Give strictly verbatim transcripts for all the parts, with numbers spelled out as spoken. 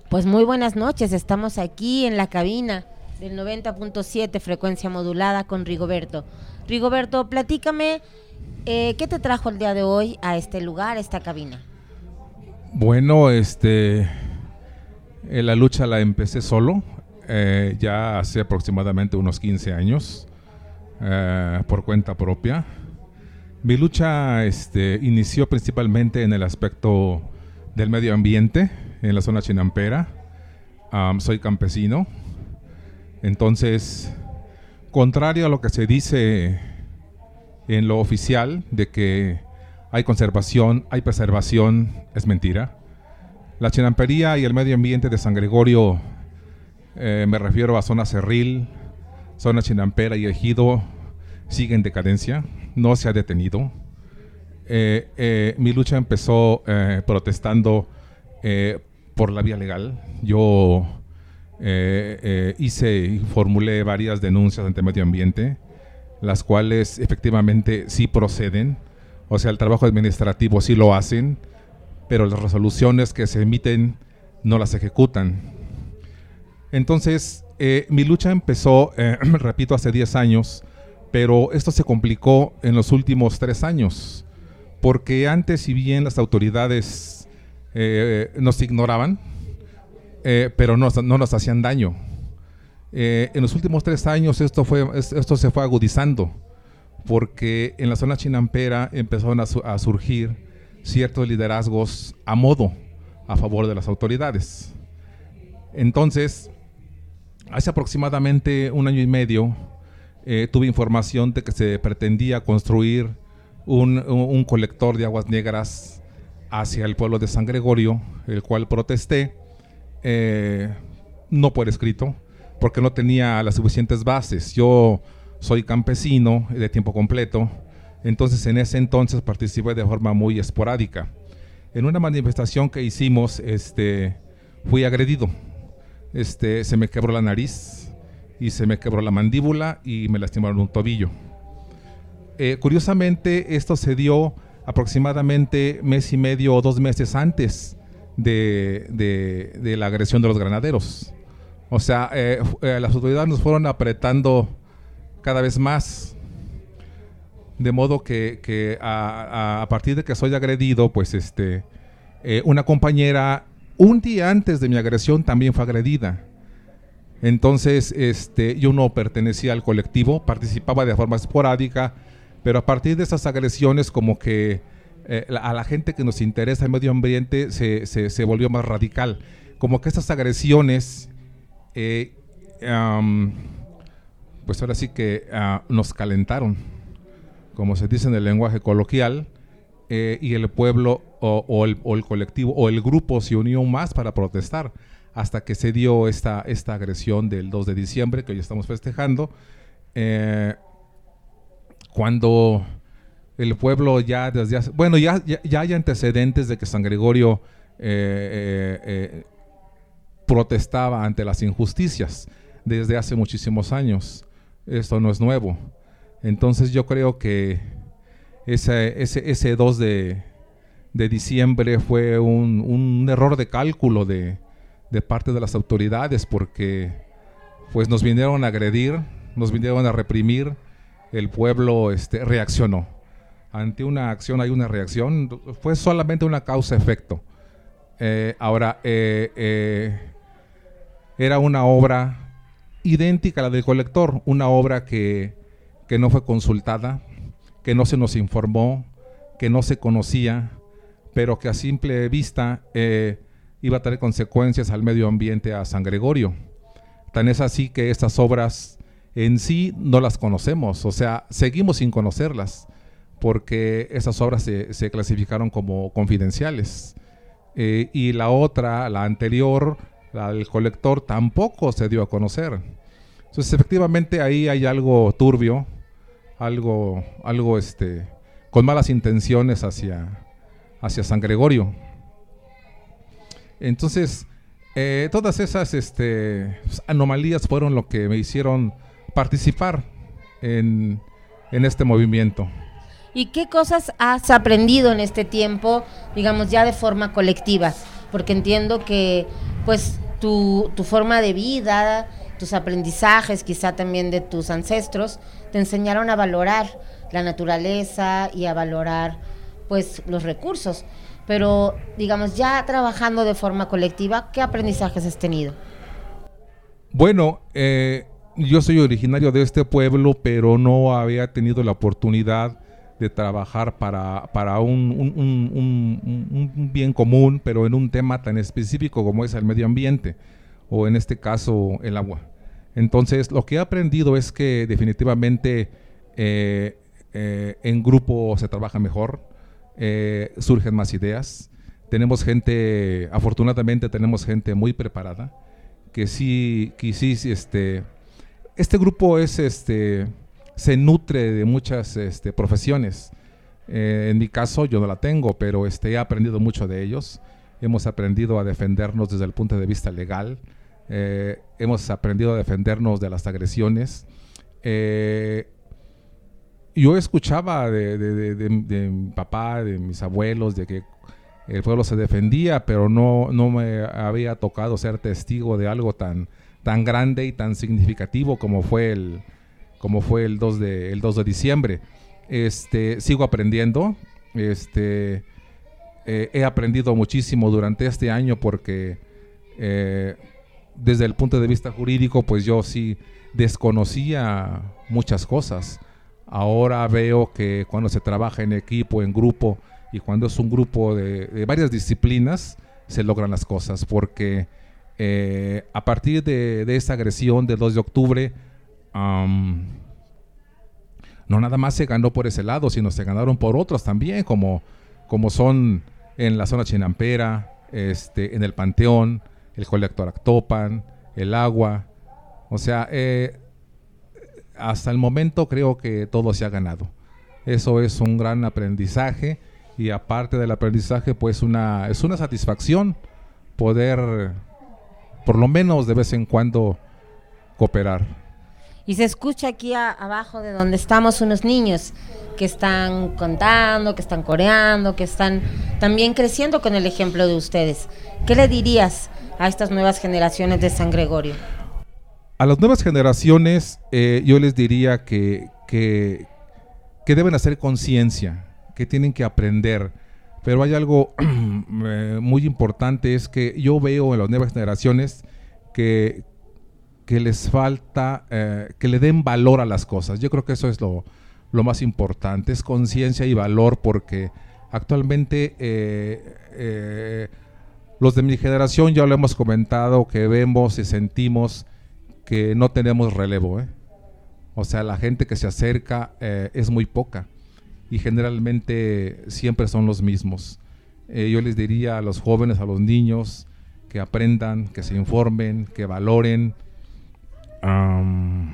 Pues muy buenas noches, estamos aquí en la cabina del noventa punto siete frecuencia modulada con Rigoberto. Rigoberto, platícame, eh, ¿qué te trajo el día de hoy a este lugar, a esta cabina? Bueno, este, eh, la lucha la empecé solo, eh, ya hace aproximadamente unos quince años, eh, por cuenta propia. Mi lucha este, inició principalmente en el aspecto del medio ambiente, en la zona chinampera. Um, soy campesino, entonces, contrario a lo que se dice en lo oficial de que hay conservación, hay preservación, es mentira. La chinampería y el medio ambiente de San Gregorio, eh, me refiero a zona cerril, zona chinampera y ejido, sigue en decadencia, no se ha detenido. Eh, eh, mi lucha empezó eh, protestando eh, por la vía legal. Yo eh, eh, hice y formulé varias denuncias ante medio ambiente, las cuales efectivamente sí proceden. O sea, el trabajo administrativo sí lo hacen, pero las resoluciones que se emiten no las ejecutan. Entonces, eh, mi lucha empezó, eh, repito, hace diez años, pero esto se complicó en los últimos tres años, porque antes, si bien las autoridades eh, nos ignoraban, eh, pero no, no nos hacían daño. Eh, en los últimos tres años esto, fue, esto se fue agudizando, porque en la zona chinampera empezaron a, su, a surgir ciertos liderazgos a modo, a favor de las autoridades. Entonces, hace aproximadamente un año y medio, eh, tuve información de que se pretendía construir un, un, un colector de aguas negras hacia el pueblo de San Gregorio, el cual protesté, eh, no por escrito, porque no tenía las suficientes bases. Yo soy campesino de tiempo completo, entonces en ese entonces participé de forma muy esporádica. En una manifestación que hicimos, este, fui agredido. Este, se me quebró la nariz y se me quebró la mandíbula y me lastimaron un tobillo. Eh, curiosamente, esto se dio aproximadamente mes y medio o dos meses antes de, de, de la agresión de los granaderos. O sea, eh, eh, las autoridades nos fueron apretando cada vez más, de modo que, que a, a, a partir de que soy agredido, pues este, eh, una compañera un día antes de mi agresión también fue agredida. Entonces, este, yo no pertenecía al colectivo, participaba de forma esporádica, pero a partir de esas agresiones, como que eh, la, a la gente que nos interesa el medio ambiente se, se, se volvió más radical. Como que esas agresiones, eh, um, pues ahora sí que uh, nos calentaron, como se dice en el lenguaje coloquial, eh, y el pueblo o, o, el, o el colectivo o el grupo se unió más para protestar, hasta que se dio esta, esta agresión del dos de diciembre, que hoy estamos festejando, eh, cuando el pueblo ya desde hace, bueno, ya, ya, ya hay antecedentes de que San Gregorio eh, eh, eh, protestaba ante las injusticias desde hace muchísimos años. Esto no es nuevo. Entonces yo creo que ese, ese, ese dos de diciembre fue un, un error de cálculo de, de parte de las autoridades, porque pues nos vinieron a agredir, nos vinieron a reprimir. El pueblo este, reaccionó. Ante una acción hay una reacción. Fue solamente una causa-efecto. Eh, ahora, eh, eh, era una obra idéntica a la del colector, una obra que, que no fue consultada, que no se nos informó, que no se conocía, pero que a simple vista eh, iba a tener consecuencias al medio ambiente, a San Gregorio. Tan es así que estas obras en sí no las conocemos, o sea, seguimos sin conocerlas, porque esas obras se, se clasificaron como confidenciales. Eh, y la otra, la anterior, la del colector, tampoco se dio a conocer. Entonces, efectivamente, ahí hay algo turbio, algo, algo este, con malas intenciones hacia, hacia San Gregorio. Entonces, eh, todas esas este, anomalías fueron lo que me hicieron participar en, en este movimiento. ¿Y qué cosas has aprendido en este tiempo, digamos ya de forma colectiva? Porque entiendo que pues tu, tu forma de vida, tus aprendizajes, quizá también de tus ancestros, te enseñaron a valorar la naturaleza y a valorar pues los recursos. Pero, digamos, ya trabajando de forma colectiva, ¿qué aprendizajes has tenido? Bueno, eh, yo soy originario de este pueblo, pero no había tenido la oportunidad de trabajar para, para un, un, un, un, un bien común, pero en un tema tan específico como es el medio ambiente, o en este caso el agua. Entonces, lo que he aprendido es que definitivamente eh, eh, en grupo se trabaja mejor, eh, surgen más ideas. Tenemos gente, afortunadamente tenemos gente muy preparada, que sí, que sí, este, este grupo es, este, se nutre de muchas este, profesiones. Eh, en mi caso yo no la tengo, pero este, he aprendido mucho de ellos. Hemos aprendido a defendernos desde el punto de vista legal. Eh, hemos aprendido a defendernos de las agresiones. Eh, yo escuchaba de, de, de, de, de mi papá, de mis abuelos, de que el pueblo se defendía, pero no, no me había tocado ser testigo de algo tan, tan grande y tan significativo como fue el, como fue el dos de, el dos de diciembre. Este, sigo aprendiendo, este, eh, he aprendido muchísimo durante este año porque eh, desde el punto de vista jurídico, pues yo sí desconocía muchas cosas. Ahora veo que cuando se trabaja en equipo, en grupo, y cuando es un grupo de, de varias disciplinas, se logran las cosas, porque eh, a partir de, de esa agresión del dos de octubre, um, no nada más se ganó por ese lado, sino se ganaron por otros también, como, como son en la zona Chinampera, este, en el Panteón, el colector Actopan, el agua. O sea, eh, hasta el momento creo que todo se ha ganado. Eso es un gran aprendizaje. Y aparte del aprendizaje, pues una, es una satisfacción poder, por lo menos de vez en cuando, cooperar. Y se escucha aquí a, abajo de donde estamos unos niños que están contando, que están coreando, que están también creciendo con el ejemplo de ustedes. ¿Qué le dirías a estas nuevas generaciones de San Gregorio? A las nuevas generaciones eh, yo les diría que, que, que deben hacer conciencia, que tienen que aprender, pero hay algo eh, muy importante, es que yo veo en las nuevas generaciones que, que les falta, eh, que le den valor a las cosas. Yo creo que eso es lo, lo más importante, es conciencia y valor, porque actualmente eh, eh, los de mi generación, ya lo hemos comentado, que vemos y sentimos que no tenemos relevo, ¿eh? O sea, la gente que se acerca eh, es muy poca. Y generalmente siempre son los mismos. Eh, yo les diría a los jóvenes, a los niños, que aprendan, que se informen, que valoren. Um,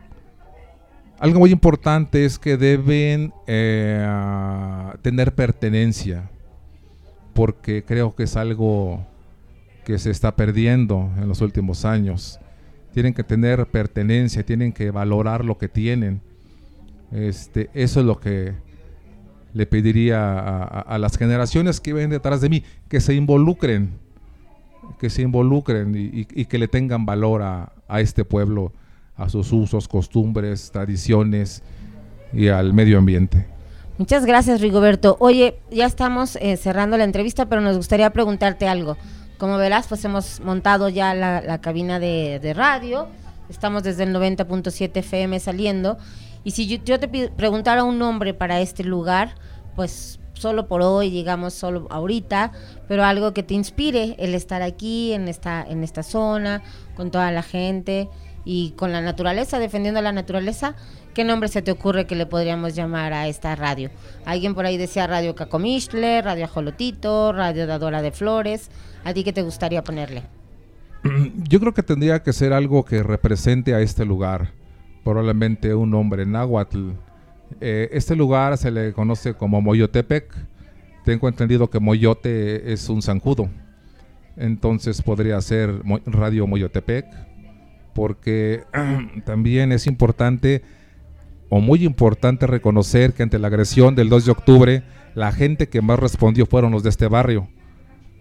algo muy importante es que deben eh, tener pertenencia, porque creo que es algo que se está perdiendo en los últimos años. Tienen que tener pertenencia, tienen que valorar lo que tienen. Este, eso es lo que le pediría a, a, a las generaciones que ven detrás de mí, que se involucren, que se involucren y, y, y que le tengan valor a, a este pueblo, a sus usos, costumbres, tradiciones y al medio ambiente. Muchas gracias, Rigoberto. Oye, ya estamos eh, cerrando la entrevista, pero nos gustaría preguntarte algo. Como verás, pues hemos montado ya la, la cabina de, de radio, estamos desde el noventa punto siete F M saliendo. Y si yo, yo te preguntara un nombre para este lugar, pues solo por hoy, digamos, solo ahorita, pero algo que te inspire el estar aquí, en esta, en esta zona, con toda la gente y con la naturaleza, defendiendo la naturaleza, ¿qué nombre se te ocurre que le podríamos llamar a esta radio? Alguien por ahí decía Radio Cacomixtle, Radio Ajolotito, Radio Dadora de Flores. ¿A ti qué te gustaría ponerle? Yo creo que tendría que ser algo que represente a este lugar. Probablemente un nombre náhuatl. Eh, este lugar se le conoce como Moyotepec. Tengo entendido que Moyote es un zancudo. Entonces podría ser Mo- Radio Moyotepec, porque también es importante o muy importante reconocer que ante la agresión del dos de octubre, la gente que más respondió fueron los de este barrio.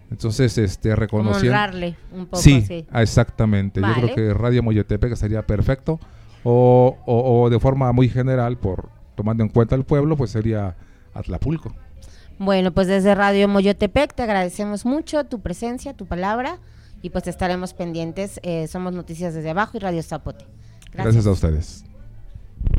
Entonces, este, Como reconociendo... honrarle un poco. Sí, Sí. exactamente. Vale. Yo creo que Radio Moyotepec estaría perfecto. O, o, o de forma muy general, por tomando en cuenta el pueblo, pues sería Atlapulco. Bueno, pues desde Radio Moyotepec te agradecemos mucho tu presencia, tu palabra, y pues estaremos pendientes. Eh, somos Noticias desde Abajo y Radio Zapote. Gracias. Gracias a ustedes.